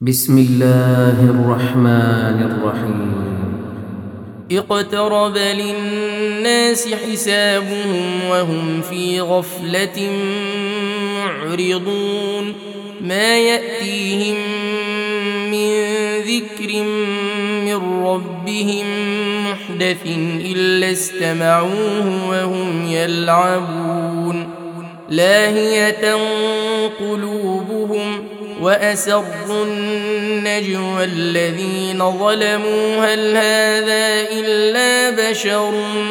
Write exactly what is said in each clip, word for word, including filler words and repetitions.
بسم الله الرحمن الرحيم اقترب للناس حسابهم وهم في غفلة معرضون ما يأتيهم من ذكر من ربهم محدث إلا استمعوه وهم يلعبون لاهية قلوبهم وأسروا النجوى الذين ظلموا هل هذا إلا بشر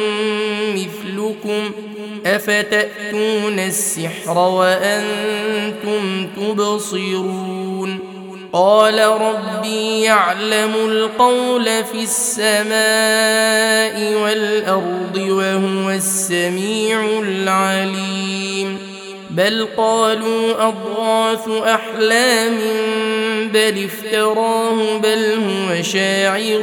مثلكم أفتأتون السحر وأنتم تبصرون قال ربي يعلم القول في السماء والأرض وهو السميع العليم بل قالوا أضغاث أحلام بل افتراه بل هو شاعر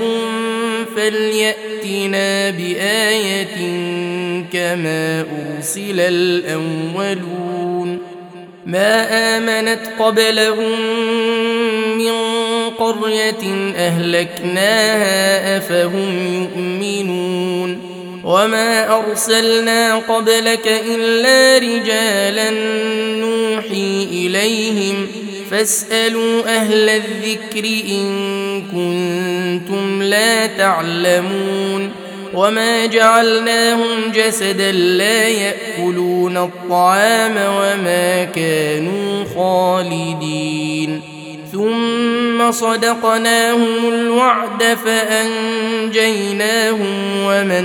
فليأتنا بآية كما أرسل الأولون ما آمنت قبلهم من قرية أهلكناها أفهم يؤمنون وما أرسلنا قبلك إلا رجالا نوحي إليهم فاسألوا أهل الذكر إن كنتم لا تعلمون وما جعلناهم جسدا لا يأكلون الطعام وما كانوا خالدين ثم صدقناهم الوعد فأنجيناهم ومن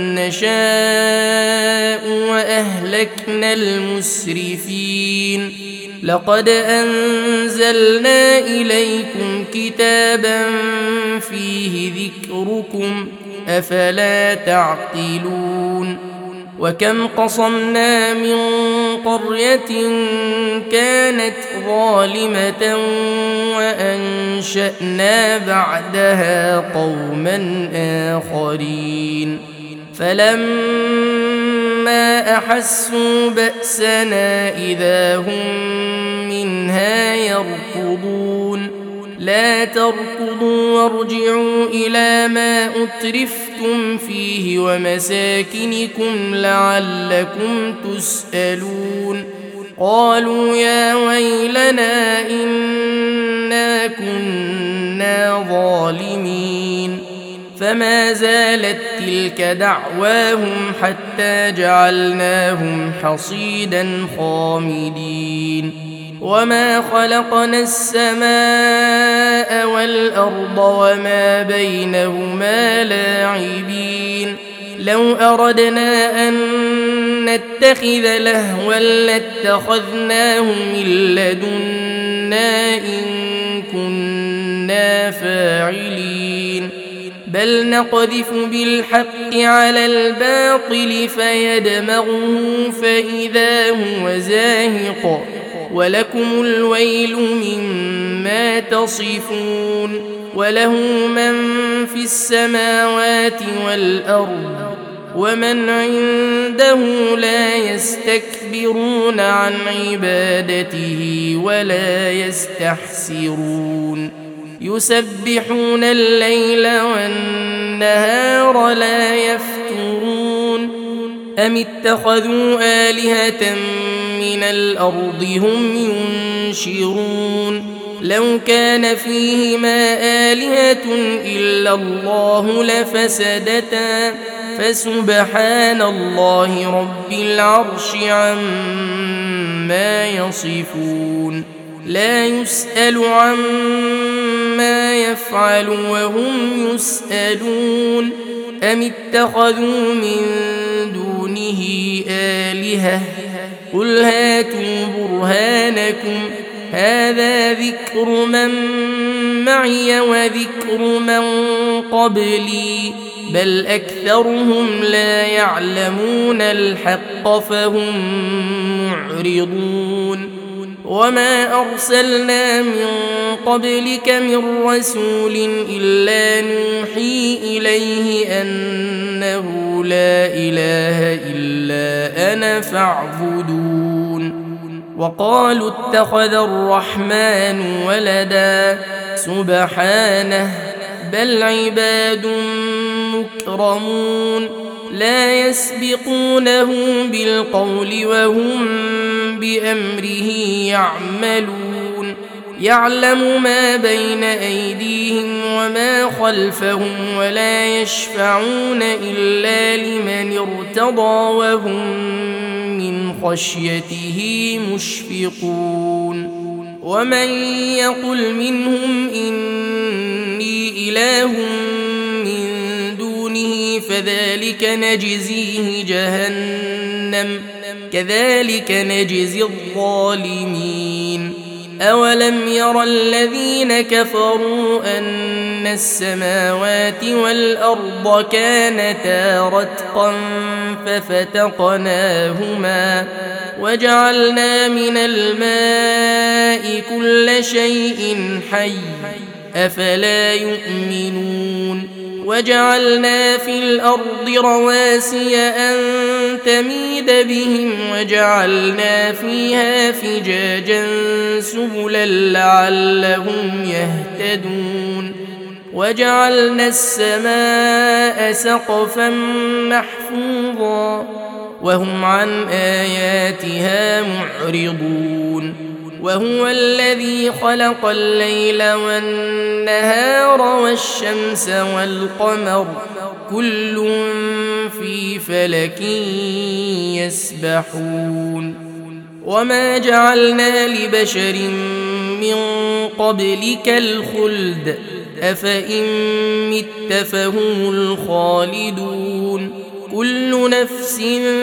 نشاء وأهلكنا المسرفين لقد أنزلنا إليكم كتابا فيه ذكركم أفلا تعقلون وكم قصمنا من قرية كانت ظالمة وأنشأنا بعدها قوما آخرين فلما أحسوا بأسنا إذا هم منها يركضون لا تركضوا وارجعوا إلى ما أترفتم فيه ومساكنكم لعلكم تسألون قالوا يا ويلنا إنا كنا ظالمين فما زالت تلك دعواهم حتى جعلناهم حصيدا خامدين وما خلقنا السماء والأرض وما بينهما لاعبين لو أردنا أن نتخذ لهوا لاتخذناه من لدنا إن كنا فاعلين بل نقذف بالحق على الباطل فيدمغه فإذا هو زاهق ولكم الويل مما تصفون وله من في السماوات والأرض ومن عنده لا يستكبرون عن عبادته ولا يستحسرون يسبحون الليل والنهار لا يفترون أم اتخذوا آلهة من الأرض هم ينشرون لو كان فيهما آلهة إلا الله لفسدتا فسبحان الله رب العرش عما يصفون لا يسأل عما يفعل وهم يسألون أم اتخذوا من دونه آلهة قل هاتوا برهانكم هذا ذكر من معي وذكر من قبلي بل أكثرهم لا يعلمون الحق فهم معرضون وما أرسلنا من قبلك من رسول إلا نوحي إليه أنه لا إله إلا أنا فاعبدون وقالوا اتخذ الرحمن ولدا سبحانه بل عباد مكرمون لا يسبقونه بالقول وهم بأمره يعملون يعلم ما بين أيديهم وما خلفهم ولا يشفعون إلا لمن ارتضى وهم من خشيته مشفقون ومن يقل منهم إني إله من دونه فذلك نجزيه جهنم كذلك نجزي الظالمين أولم ير الذين كفروا أن السماوات والأرض كانتا رتقا ففتقناهما وجعلنا من الماء كل شيء حي أفلا يؤمنون وجعلنا في الأرض رواسي أن تميد بهم وجعلنا فيها فجاجا سبلا لعلهم يهتدون وجعلنا السماء سقفا محفوظا وهم عن آياتها معرضون وهو الذي خلق الليل والنهار والشمس والقمر كل في فلك يسبحون وما جعلنا لبشر من قبلك الخلد أفإن مت فهم الخالدون كل نفس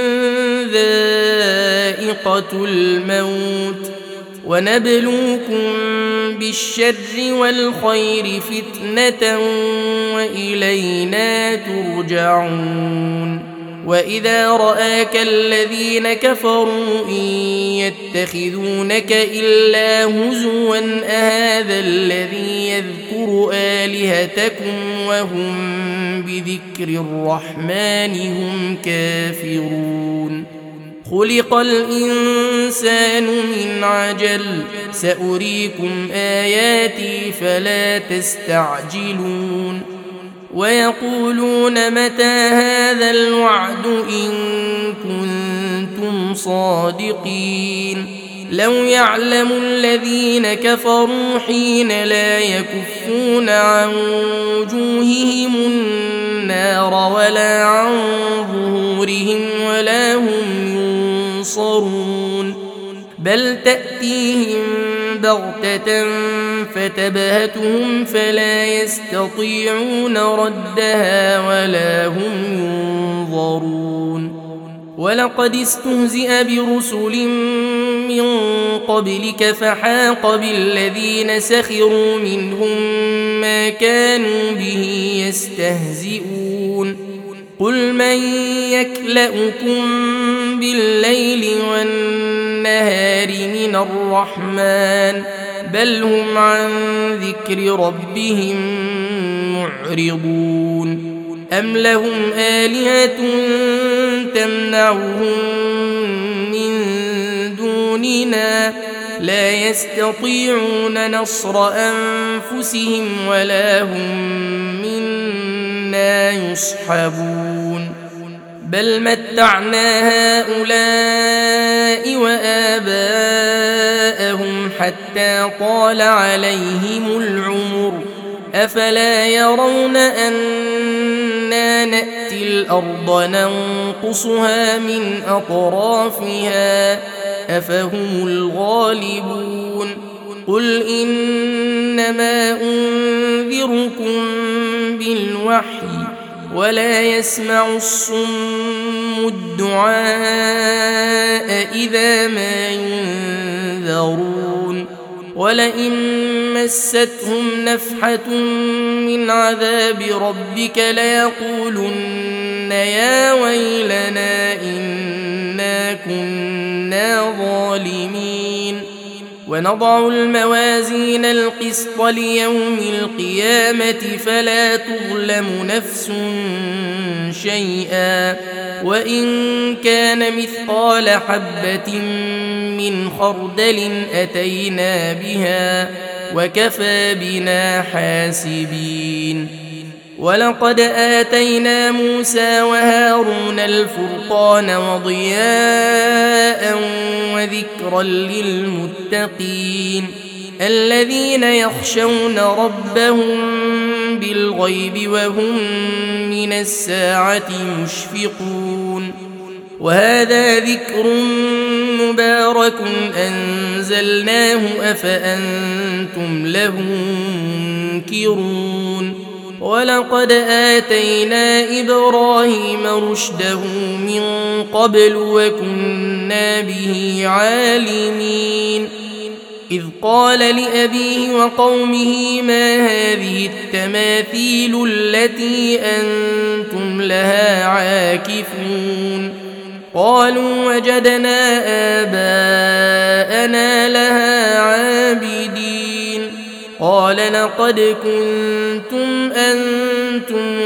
ذائقة الموت ونبلوكم بالشر والخير فتنة وإلينا ترجعون وإذا رآك الذين كفروا إن يتخذونك إلا هزوا أهذا الذي يذكر آلهتكم وهم بذكر الرحمن هم كافرون خلق الإنسان من عجل سأريكم آياتي فلا تستعجلون ويقولون متى هذا الوعد إن كنتم صادقين لو يعلم الذين كفروا حين لا يكفون عن وجوههم النار ولا عن ظهورهم ولا هم ينصرون بل تأتيهم بغتة فتبهتهم فلا يستطيعون ردها ولا هم ينظرون ولقد استهزئ برسل من قبلك فحاق بالذين سخروا منهم ما كانوا به يستهزئون قل من يكلؤكم بالليل والنهار من الرحمن بل هم عن ذكر ربهم معرضون أم لهم آلهة تمنعهم من دوننا لا يستطيعون نصر أنفسهم ولا هم منا يصحبون بل متعنا هؤلاء وآباءهم حتى طال عليهم العمر أفلا يرون أنا نأتي الأرض ننقصها من أطرافها أفهم الغالبون قل إنما أنذركم بالوحي ولا يسمع الصم الدعاء إذا ما ينذرون ولئن مستهم نفحة من عذاب ربك ليقولن يا ويلنا إنا كنا ظالمين ونضع الموازين القسط ليوم القيامة فلا تظلم نفس شيئا وإن كان مثقال حبة من خردل أتينا بها وكفى بنا حاسبين. ولقد آتينا موسى وهارون الفرقان وضياء وذكرا للمتقين الذين يخشون ربهم بالغيب وهم من الساعة مشفقون. وهذا ذكر مبارك أنزلناه أفأنتم له منكرون. ولقد آتينا إبراهيم رشده من قبل وكنا به عالمين. إذ قال لأبيه وقومه ما هذه التماثيل التي أنتم لها عاكفون؟ قالوا وجدنا آباءنا لها عابدين. قال لقد كنتم أنتم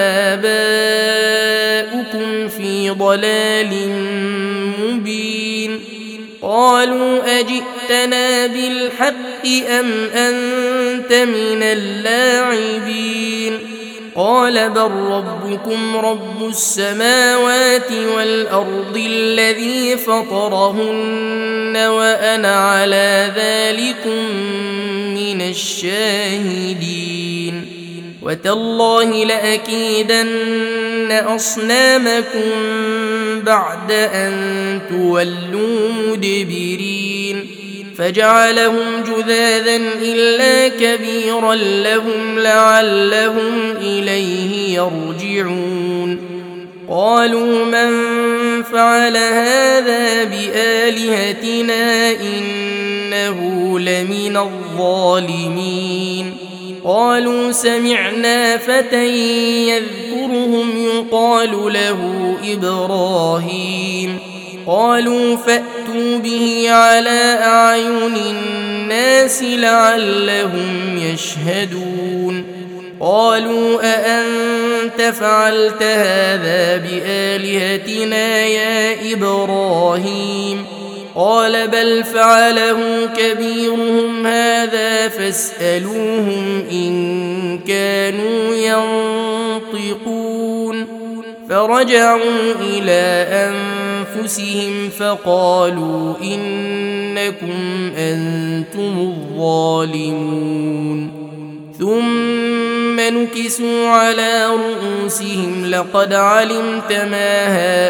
وآباؤكم في ضلال مبين. قالوا أجئتنا بالحق أم أنت من اللاعبين؟ قال بل ربكم رب السماوات والأرض الذي فطرهن وأنا على ذلكم من الشاهدين. وتالله لأكيدن أصنامكم بعد أن تولوا مدبرين. فجعلهم جذاذا إلا كبيرا لهم لعلهم إليه يرجعون. قالوا من فعل هذا بآلهتنا إنه لمن الظالمين. قالوا سمعنا فتى يذكرهم يقال له إبراهيم. قالوا فأتوا به على أعين الناس لعلهم يشهدون. قالوا أأنت فعلت هذا بآلهتنا يا إبراهيم؟ قال بل فعله كبيرهم هذا فاسألوهم إن كانوا ينطقون. فرجعوا إلى أنفسهم فقالوا إنكم أنتم الظالمون. ثم نكسوا على رؤوسهم لقد علمت ما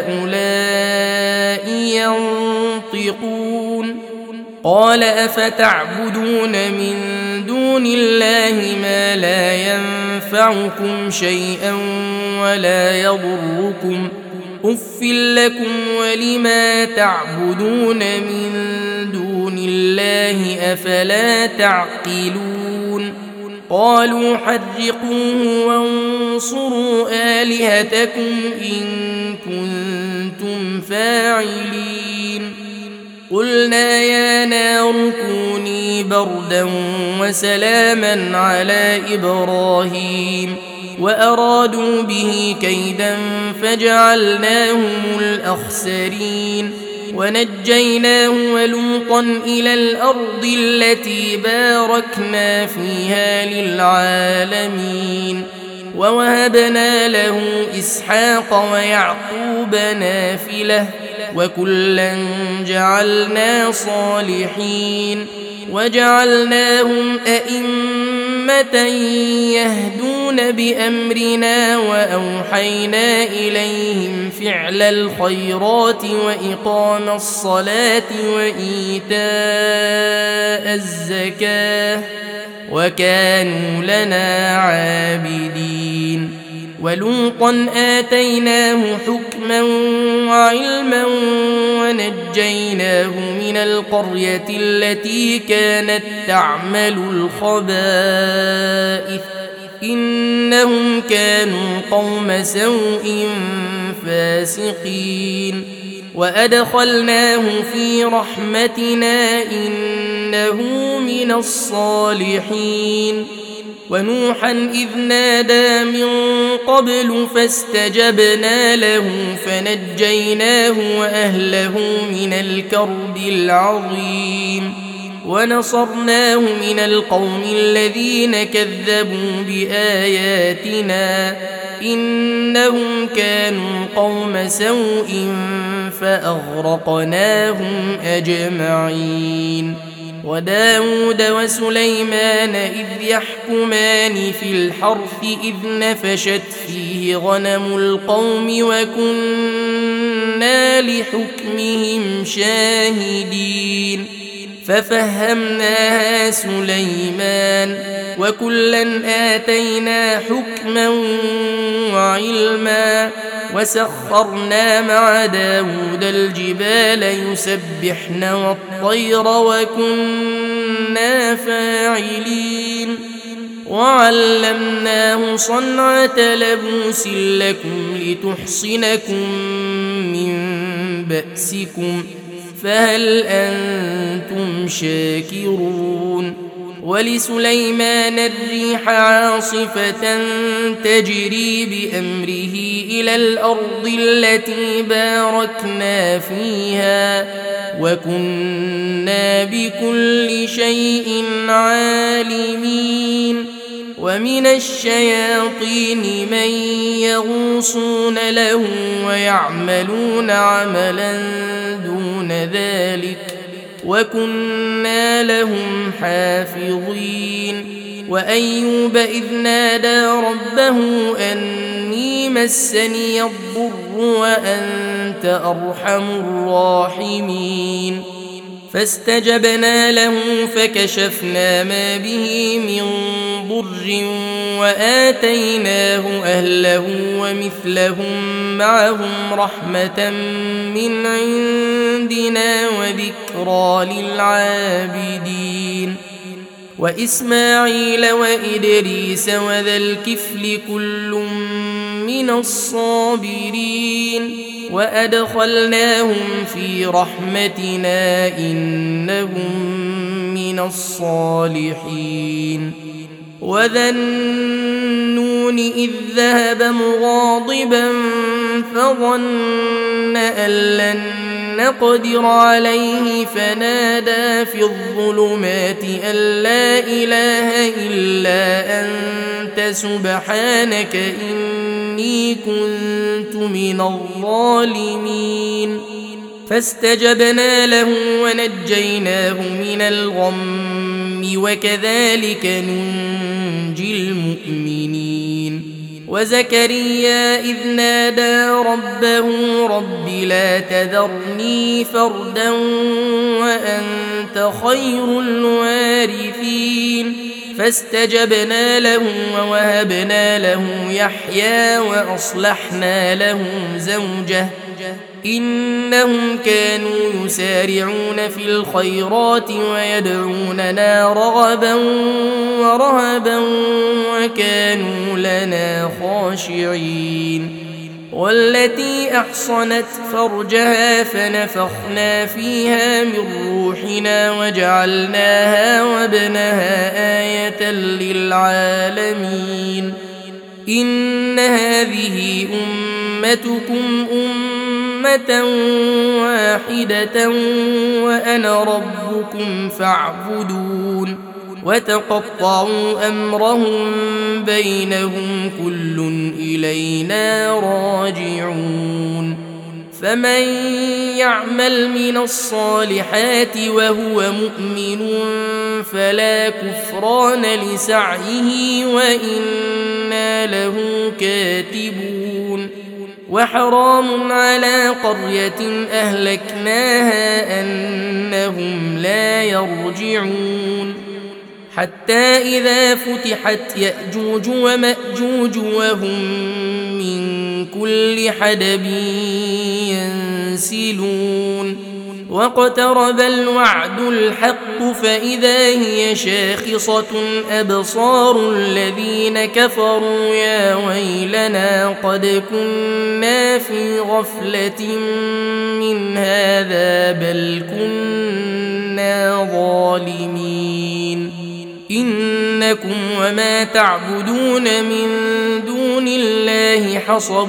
هؤلاء ينطقون. قال أفتعبدون من دون الله ما لا ينفعكم شيئا ولا يضركم أف لكم ولما تعبدون من دون الله أفلا تعقلون. قالوا حرقوه وانصروا آلهتكم إن كنتم فاعلين. قلنا يا نار كوني بردا وسلاما على إبراهيم وأرادوا به كيدا فجعلناهم الأخسرين. ونجيناه ولوطا إلى الأرض التي باركنا فيها للعالمين. ووهبنا له إسحاق ويعقوب نافلة وكلا جعلنا صالحين. وجعلناهم أئمة يهدون بأمرنا وأوحينا إليهم فعل الخيرات وإقام الصلاة وإيتاء الزكاة وكانوا لنا عابدين. ولوطا آتيناه حكما وعلما ونجيناه من القرية التي كانت تعمل الخبائث إنهم كانوا قوم سوء فاسقين. وأدخلناه في رحمتنا إنه من الصالحين. ونوحا إذ نادى من قبل فاستجبنا له فنجيناه وأهله من الكرب العظيم. ونصرناه من القوم الذين كذبوا بآياتنا إنهم كانوا قوم سوء فأغرقناهم أجمعين. وداود وسليمان إذ يحكمان في الحرث إذ نفشت فيه غنم القوم وكنا لحكمهم شاهدين ففهمناها سليمان وكلا آتينا حكما وعلما وسخرنا مع داود الجبال يسبحن والطير وكنا فاعلين وعلمناه صنعة لبوس لكم لتحصنكم من بأسكم فهل أنتم شاكرون. ولسليمان الريح عاصفة تجري بأمره إلى الأرض التي باركنا فيها وكنا بكل شيء عالمين. ومن الشياطين من يغوصون له ويعملون عملا دون ذلك وكنا لهم حافظين. وأيوب إذ نادى ربه أني مسني الضر وأنت أرحم الراحمين فاستجبنا له فكشفنا ما به من ضر وآتيناه أهله ومثلهم معهم رحمة من عندنا وذكرى للعابدين. وإسماعيل وإدريس وذا الكفل كل من الصابرين وأدخلناهم في رحمتنا إنهم من الصالحين. وذا النون إذ ذهب مغاضبا فظن أن لن نقدر عليه فنادى في الظلمات أن لا إله إلا أنت سبحانك إني كنت من الظالمين. فاستجبنا له ونجيناه من الغم وكذلك ننجي المؤمنين. وزكريا إذ نادى ربه رب لا تذرني فردا وأنت خير الوارثين فاستجبنا له ووهبنا له يحيى وأصلحنا له زوجه إنهم كانوا يسارعون في الخيرات ويدعوننا رغبا ورهبا وكانوا لنا خاشعين. والتي أحصنت فرجها فنفخنا فيها من روحنا وجعلناها وابنها آية للعالمين. إن هذه أمتكم أمة واحدة وأنا ربكم فاعبدون. وتقطعوا أمرهم بينهم كل إلينا راجعون. فمن يعمل من الصالحات وهو مؤمن فلا كفران لسعيه وإنا له كاتبون. وحرام على قرية أهلكناها أنهم لا يرجعون حتى إذا فتحت يأجوج ومأجوج وهم من كل حدب ينسلون. واقترب الوعد الحق فإذا هي شاخصة أبصار الذين كفروا يا ويلنا قد كنا في غفلة من هذا بل كنا ظالمين. إنكم وما تعبدون من دون الله حصب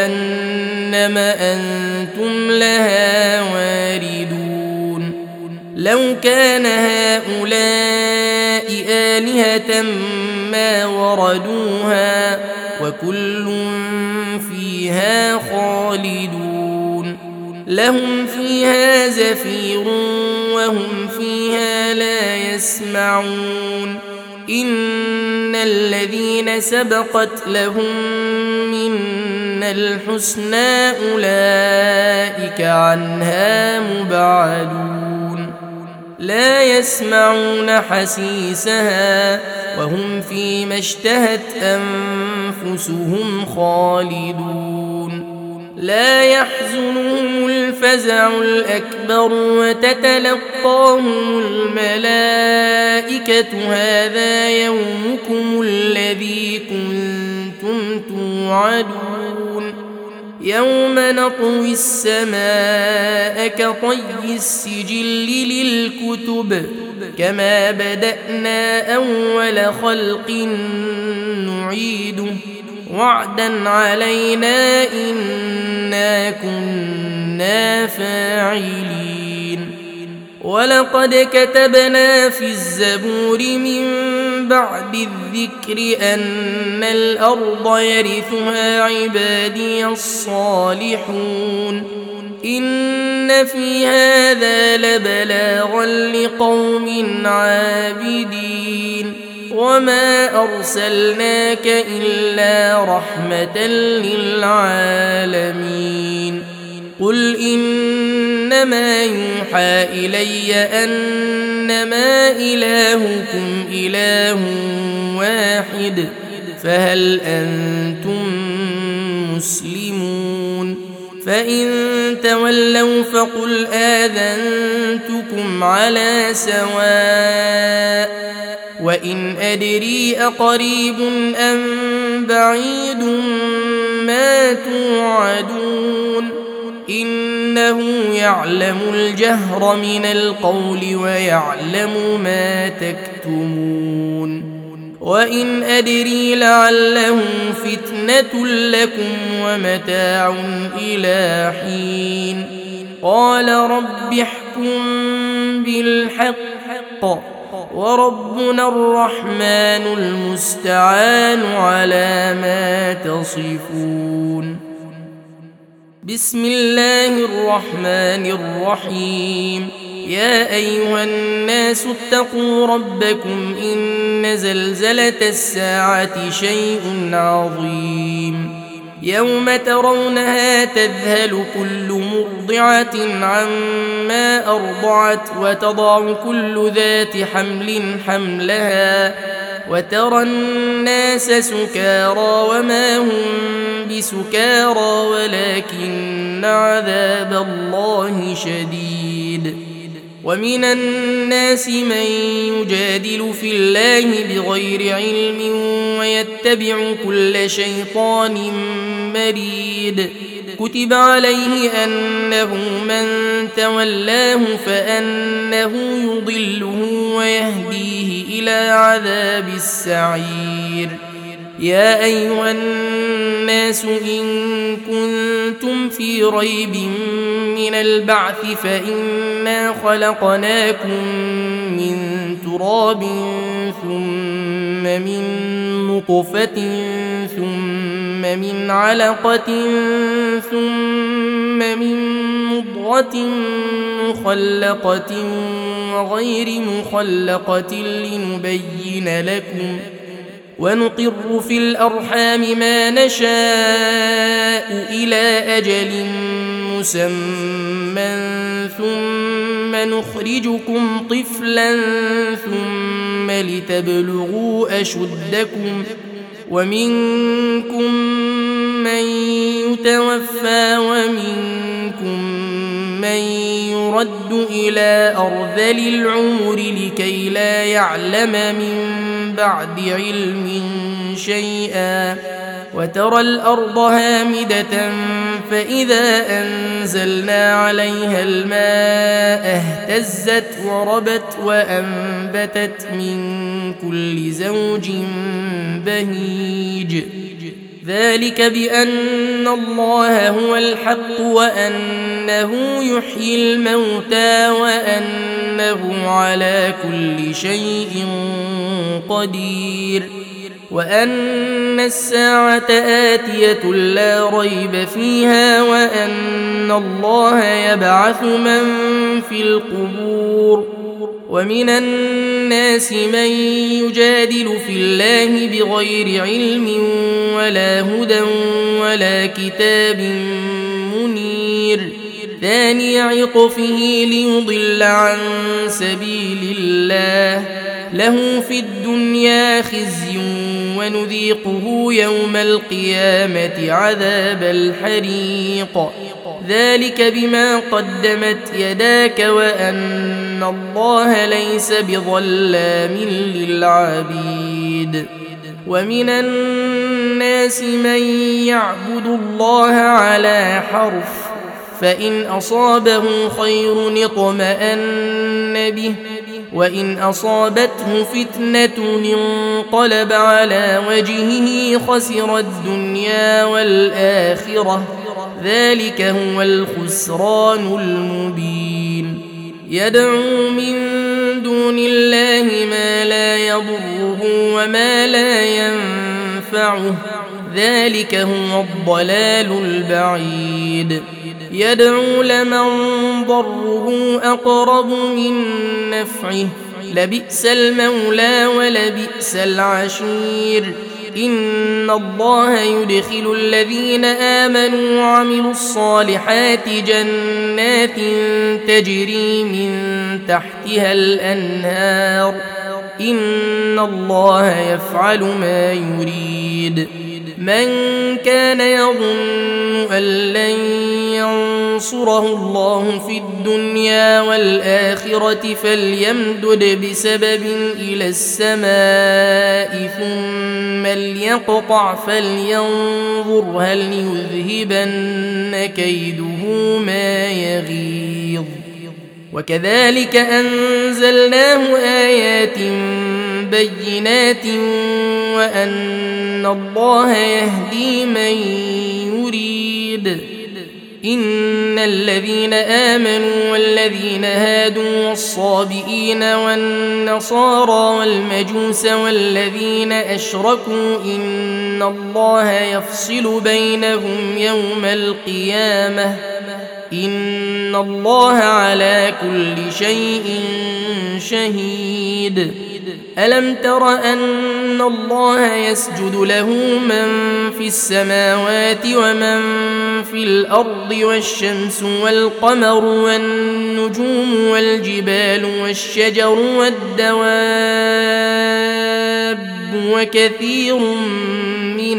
جهنم أنتم لها واردون. لو كان هؤلاء آلهة ما وردوها وكل فيها خالدون لهم فيها زفير وهم فيها لا يسمعون إن الذين سبقت لهم منا الحسنى أولئك عنها مبعدون لا يسمعون حسيسها وهم فيما اشتهت أنفسهم خالدون لا يحزنهم الفزع الأكبر وتتلقاهم الملائكة هذا يومكم الذي كنتم توعدون يوم نطوي السماء كطي السجل للكتب كما بدأنا أول خلق نعيده وعدا علينا إنا كنا فاعلين ولقد كتبنا في الزبور من بعد الذكر أن الأرض يرثها عبادي الصالحون إن في هذا لبلاغا لقوم عابدين وما أرسلناك إلا رحمة للعالمين قل إنما يوحى إلي أنما إلهكم إله واحد فهل أنتم مسلمون فإن تولوا فقل آذنتكم على سواء وإن أدري أقريب أم بعيد ما توعدون إنه يعلم الجهر من القول ويعلم ما تكتمون وإن أدري لعله فتنة لكم ومتاع إلى حين قال رب احكم بالحق وربنا الرحمن المستعان على ما تصفون بسم الله الرحمن الرحيم يا أيها الناس اتقوا ربكم إن زلزلة الساعة شيء عظيم يوم ترونها تذهل كل مرضعة عما أرضعت وتضع كل ذات حمل حملها وترى الناس سكارى وما هم بسكارى ولكن عذاب الله شديد ومن الناس من يجادل في الله بغير علم ويتبع كل شيطان مريد كتب عليه أنه من تولاه فأنه يضله ويهديه إلى عذاب السعير يا أيها الناس إن كنتم في ريب من البعث فإنا خلقناكم من تراب ثم من نطفة ثم من علقة ثم من مضغة مخلقة وغير مخلقة لنبين لكم ونقر في الأرحام ما نشاء إلى أجل مسمى ثم نخرجكم طفلا ثم لتبلغوا أشدكم ومنكم من يتوفى ومنكم من يرد إلى أرذل العمر لكي لا يعلم من بعد علم شيئا وترى الأرض هامدة فإذا أنزلنا عليها الماء اهتزت وربت وأنبتت من كل زوج بهيج ذلك بأن الله هو الحق وأنه يحيي الموتى وأنه على كل شيء قدير وأن الساعة آتية لا ريب فيها وأن الله يبعث من في القبور ومن الناس من يجادل في الله بغير علم ولا هدى ولا كتاب منير ثاني عطفه ليضل عن سبيل الله له في الدنيا خزي ونذيقه يوم القيامة عذاب الحريق ذلك بما قدمت يداك وأن الله ليس بظلام للعبيد ومن الناس من يعبد الله على حرف فإن أصابه خير اطمأن به وإن أصابته فتنة انقلب على وجهه خسر الدنيا والآخرة ذلك هو الخسران المبين يدعو من دون الله ما لا يضره وما لا ينفعه ذلك هو الضلال البعيد يدعو لمن ضره أقرب من نفعه لبئس المولى ولبئس العشير إن الله يدخل الذين آمنوا وعملوا الصالحات جنات تجري من تحتها الأنهار إن الله يفعل ما يريد من كان يظن أن لن ينصره الله في الدنيا والآخرة فليمدد بسبب إلى السماء ثم ليقطع فلينظر هل يذهبن كيده ما يغيظ وكذلك أنزلناه آيات بينات وأن الله يهدي من يريد إن الذين آمنوا والذين هادوا والصابئين والنصارى والمجوس والذين أشركوا إن الله يفصل بينهم يوم القيامة إن الله على كل شيء شهيد ألم تر أن الله يسجد له من في السماوات ومن في الأرض والشمس والقمر والنجوم والجبال والشجر والدواب وكثير من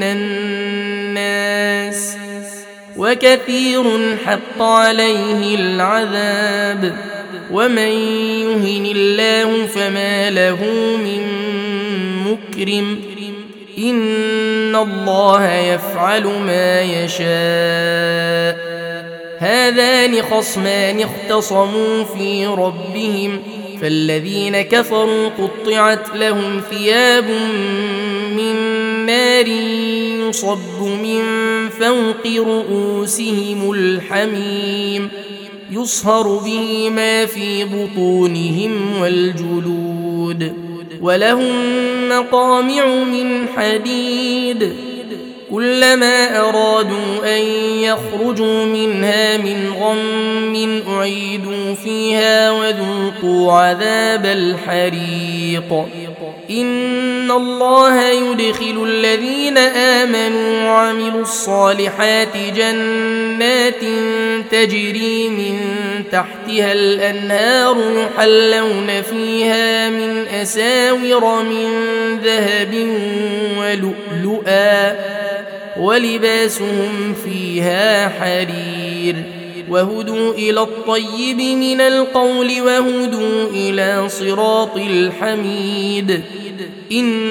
الناس وكثير حق عليه العذاب ومن يهن الله فما له من مكرم إن الله يفعل ما يشاء هذان خصمان اختصموا في ربهم فالذين كفروا قطعت لهم ثياب من نار يصب من فوق رؤوسهم الحميم يصهر به ما في بطونهم والجلود ولهم مقامع من حديد كلما أرادوا أن يخرجوا منها من غم أعيدوا فيها وذوقوا عذاب الحريق إن الله يدخل الذين آمنوا وعملوا الصالحات جنات تجري من تحتها الأنهار يحلون فيها من أساور من ذهب ولؤلؤا ولباسهم فيها حرير وهدوا إلى الطيب من القول وهدوا إلى صراط الحميد إن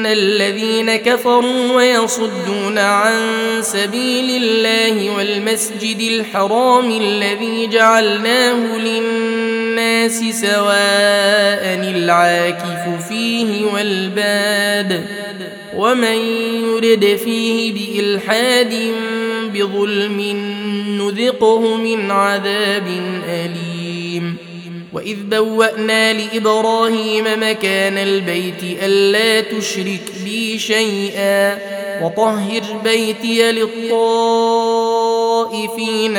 الذين كفروا ويصدون عن سبيل الله والمسجد الحرام الذي جعلناه للناس سواء العاكف فيه والباد ومن يرد فيه بإلحاد بظلم نذقه من عذاب أليم. وإذ بوأنا لإبراهيم مكان البيت ألا تشرك بي شيئا وطهر بيتي للطائفين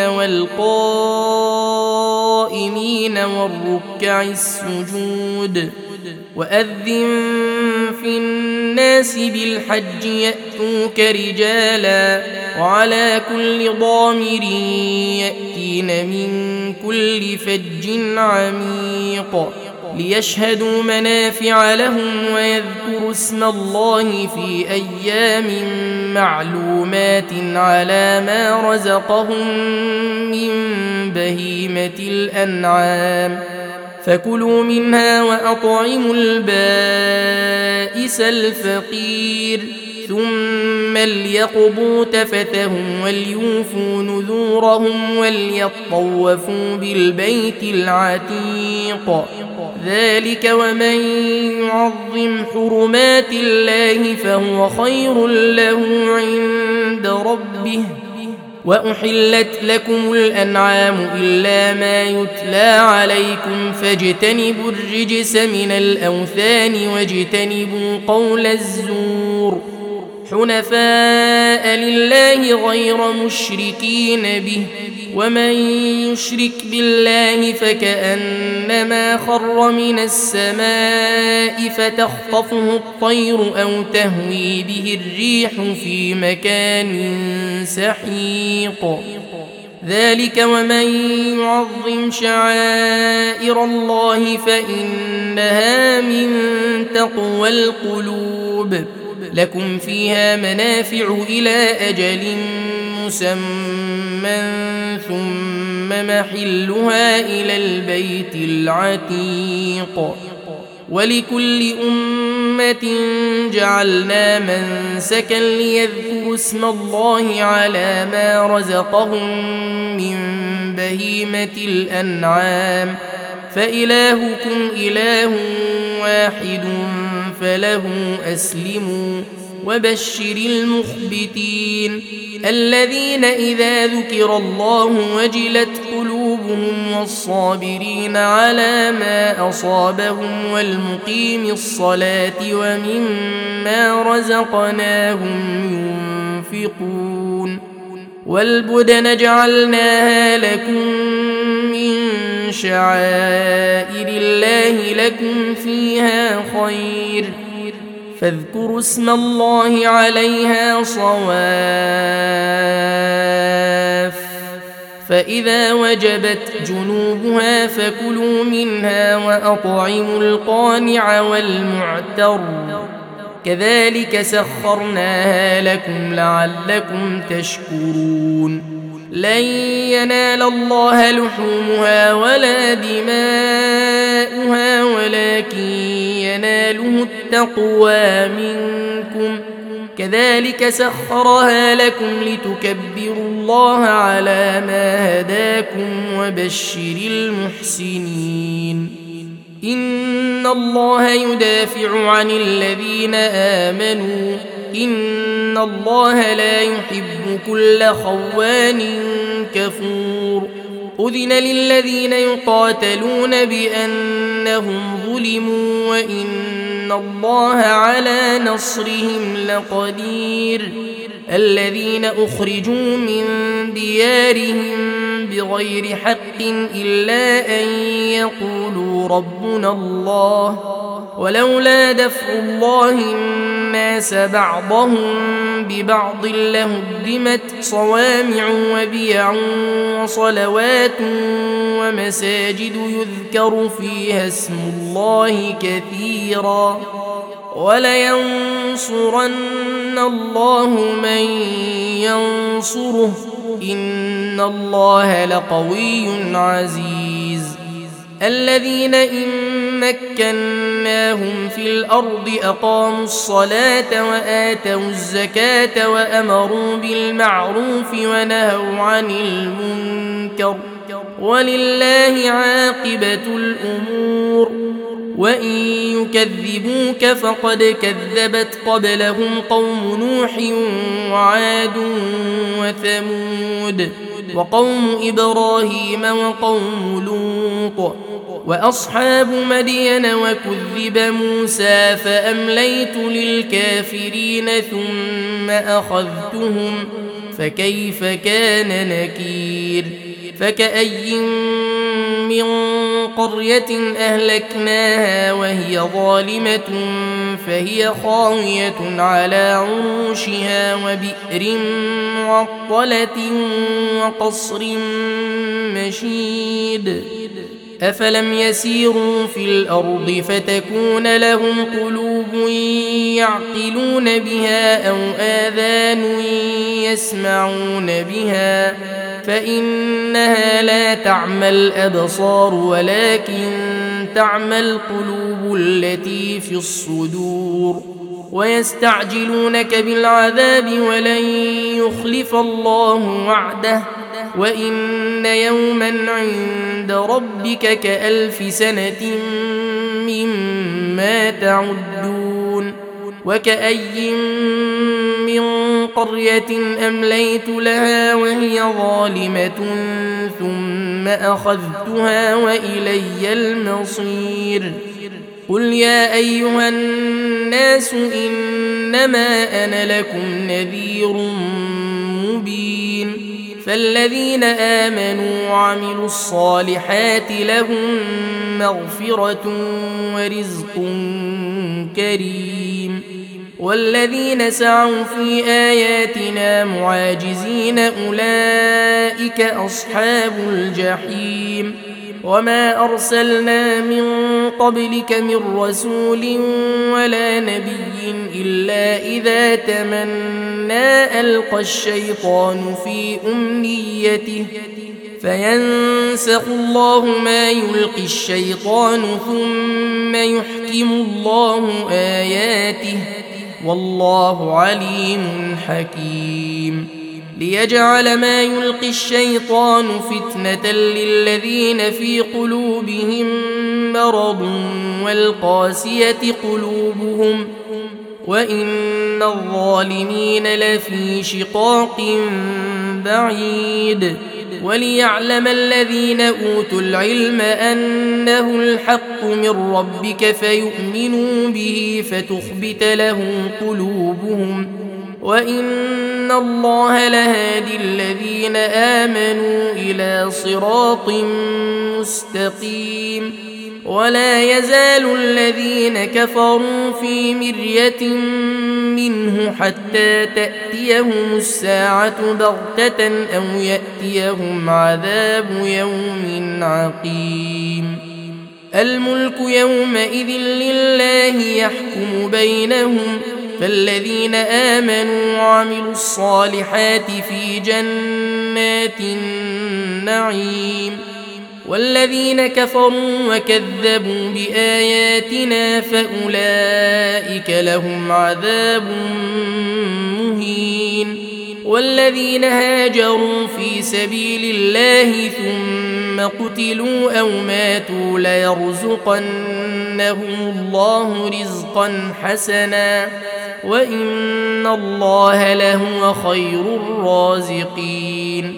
والقائمين والركع السجود وأذن في الناس بالحج يأتوك رجالا وعلى كل ضامر يأتين من كل فج عميق ليشهدوا منافع لهم ويذكروا اسم الله في أيام معلومات على ما رزقهم من بهيمة الأنعام فكلوا منها وأطعموا البائس الفقير ثم ليقضوا تفثهم وليوفوا نذورهم وليطوفوا بالبيت العتيق ذلك ومن يعظم حرمات الله فهو خير له عند ربه. وأحلت لكم الأنعام إلا ما يتلى عليكم فاجتنبوا الرجس من الأوثان واجتنبوا قول الزور حنفاء لله غير مشركين به ومن يشرك بالله فكأنما خر من السماء فتخطفه الطير أو تهوي به الريح في مكان سحيق ذلك ومن يعظم شعائر الله فإنها من تقوى القلوب. لكم فيها منافع إلى أجل مسمى ثم محلها إلى البيت العتيق ولكل أمة جعلنا منسكا ليذكروا اسم الله على ما رزقهم من بهيمة الأنعام فإلهكم إله واحد فله أسلموا وبشر المخبتين الذين إذا ذكر الله وجلت قلوبهم والصابرين على ما أصابهم والمقيم الصلاة ومما رزقناهم ينفقون والبدن جعلناها لكم من شعائر الله لكم فيها خير فاذكروا اسم الله عليها صواف فإذا وجبت جنوبها فكلوا منها وأطعموا القانع والمعتر كذلك سخرناها لكم لعلكم تشكرون. لن ينال الله لحومها ولا دماؤها ولكن يناله التقوى منكم كذلك سخرها لكم لتكبروا الله على ما هداكم وبشر المحسنين. إن الله يدافع عن الذين آمنوا إن الله لا يحب كل خوان كفور. أذن للذين يقاتلون بأنهم ظلموا وإن الله على نصرهم لقدير. الذين أخرجوا من ديارهم بغير حق إلا أن يقولوا ربنا الله ولولا دفع الله الناس بعضهم ببعض لهدمت صوامع وبيع وصلوات ومساجد يذكر فيها اسم الله كثيرا ولينصرن الله من ينصره إن الله لقوي عزيز. الذين إن مكناهم في الأرض أقاموا الصلاة وآتوا الزكاة وأمروا بالمعروف ونهوا عن المنكر ولله عاقبة الأمور. وإن يكذبوك فقد كذبت قبلهم قوم نوح وعاد وثمود وقوم إبراهيم وقوم لوط وأصحاب مدين وكذب موسى فأمليت للكافرين ثم أخذتهم فكيف كان نكير. فكأي من قرية أهلكناها وهي ظالمة فهي خاوية على عروشها وبئر معطلة وقصر مشيد. أفلم يسيروا في الأرض فتكون لهم قلوب يعقلون بها أو آذان يسمعون بها فإنها لا تعمى الأبصار ولكن تعمى القلوب التي في الصدور. ويستعجلونك بالعذاب ولن يخلف الله وعده وإن يوما عند ربك كألف سنة مما تعدون. وكأي من قرية أمليت لها وهي ظالمة ثم أخذتها وإلي المصير. قل يا أيها الناس إنما أنا لكم نذير مبين. فالذين آمنوا وعملوا الصالحات لهم مغفرة ورزق كريم. والذين سعوا في آياتنا معاجزين أولئك أصحاب الجحيم. وما أرسلنا من قبلك من رسول ولا نبي إلا إذا تمنى ألقى الشيطان في أمنيته فينسخ الله ما يلقي الشيطان ثم يحكم الله آياته والله عليم حكيم. ليجعل ما يلقي الشيطان فتنة للذين في قلوبهم مرض والقاسية قلوبهم وإن الظالمين لفي شقاق بعيد. وليعلم الذين أوتوا العلم أنه الحق من ربك فيؤمنوا به فتخبت له قلوبهم وإن الله لهادي الذين آمنوا إلى صراط مستقيم. ولا يزال الذين كفروا في مرية منه حتى تأتيهم الساعة بغتة أو يأتيهم عذاب يوم عقيم. الملك يومئذ لله يحكم بينهم فالذين آمنوا وعملوا الصالحات في جنات النعيم. والذين كفروا وكذبوا بآياتنا فأولئك لهم عذاب مهين. والذين هاجروا في سبيل الله ثم قتلوا أو ماتوا ليرزقنهم الله رزقا حسنا وإن الله لهو خير الرازقين.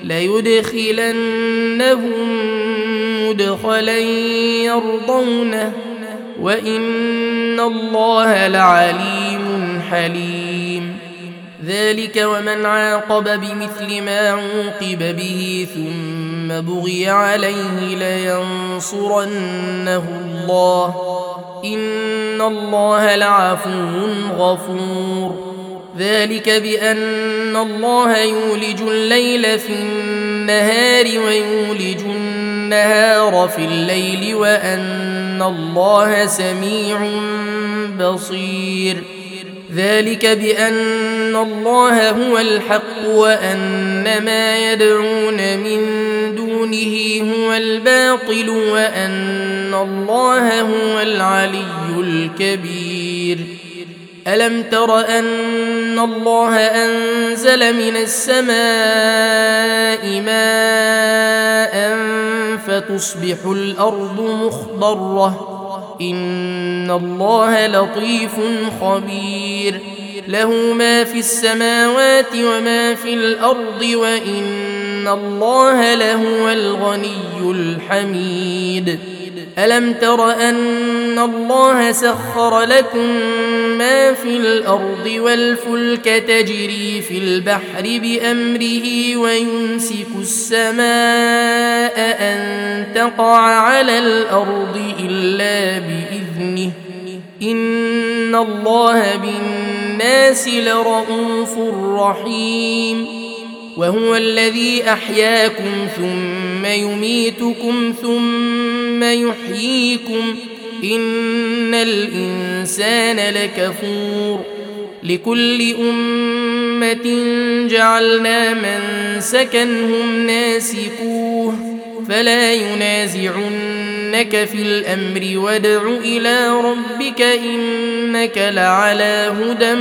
ليدخلنهم مدخلا يرضونه وإن الله لعليم حليم. ذلك ومن عاقب بمثل ما عوقب به ثم بغي عليه لينصرنه الله إن الله لعفو غفور. ذلك بأن الله يولج الليل في النهار ويولج النهار في الليل وأن الله سميع بصير. ذلك بأن الله هو الحق وأن ما يدعون من دونه دونه هو الباطل وأن الله هو العلي الكبير. ألم تر أن الله أنزل من السماء ماء فتصبح الأرض مخضرة إن الله لطيف خبير. له ما في السماوات وما في الأرض وإن الله لهو الغني الحميد. ألم تر أن الله سخر لكم ما في الأرض والفلك تجري في البحر بأمره ويمسك السماء أن تقع على الأرض إلا بإذنه إن الله بالناس لرءوف رحيم. وهو الذي أحياكم ثم يميتكم ثم يحييكم إن الإنسان لكفور. لكل أمة جعلنا منسكا هم ناسكوه فلا ينازعنك في الأمر وادع إلى ربك إنك لعلى هدى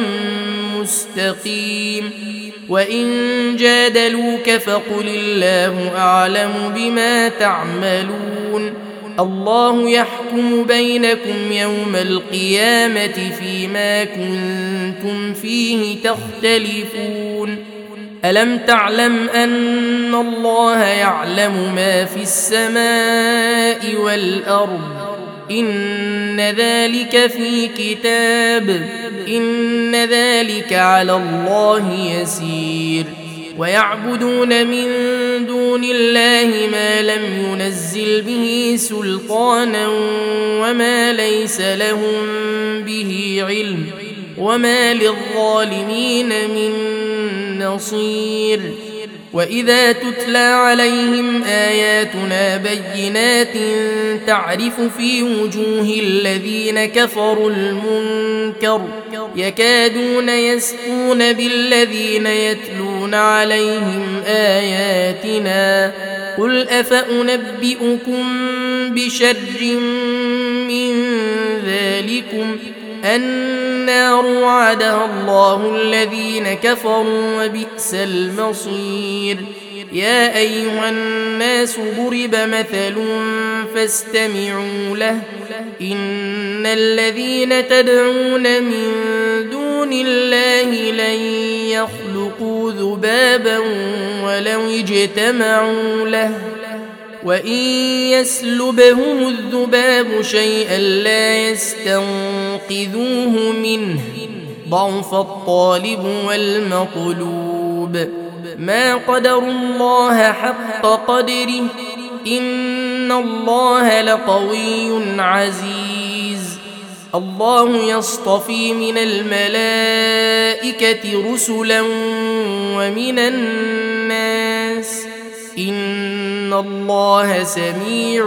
مستقيم. وإن جادلوك فقل الله أعلم بما تعملون. الله يحكم بينكم يوم القيامة فيما كنتم فيه تختلفون. ألم تعلم أن الله يعلم ما في السماء والأرض إن ذلك في كتاب إن ذلك على الله يسير. ويعبدون من دون الله ما لم ينزل به سلطانا وما ليس لهم به علم وما للظالمين من نصير. وإذا تتلى عليهم آياتنا بينات تعرف في وجوه الذين كفروا المنكر يكادون يسقون بالذين يتلون عليهم آياتنا قل أفأنبئكم بشر من ذلكم النار وعدها الله الذين كفروا وبئس المصير. يا أيها الناس ضرب مثل فاستمعوا له إن الذين تدعون من دون الله لن يخلقوا ذبابا ولو اجتمعوا له وإن يسلبهم الذباب شيئا لا يستنقذوه منه ضعف الطالب والمطلوب. ما قدروا الله حق قدره إن الله لقوي عزيز. الله يصطفي من الملائكة رسلا ومن الناس إن الله سميع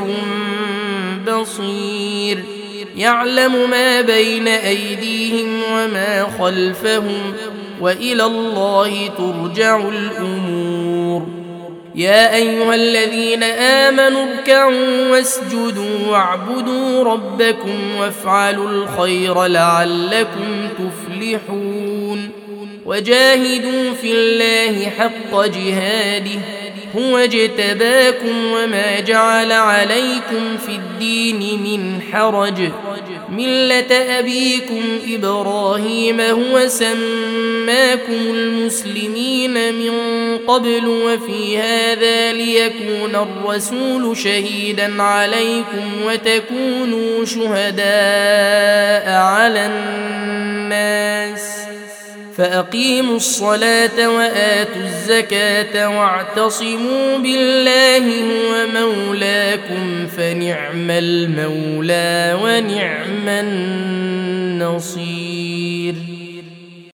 بصير. يعلم ما بين أيديهم وما خلفهم وإلى الله ترجع الأمور. يا أيها الذين آمنوا اركعوا واسجدوا واعبدوا ربكم وافعلوا الخير لعلكم تفلحون. وجاهدوا في الله حق جهاده هو اجتباكم وما جعل عليكم في الدين من حرج ملة أبيكم إبراهيم هو سماكم المسلمين من قبل وفي هذا ليكون الرسول شهيدا عليكم وتكونوا شهداء على الناس فأقيموا الصلاة وآتوا الزكاة واعتصموا بالله هو مولاكم فنعم المولى ونعم النصير.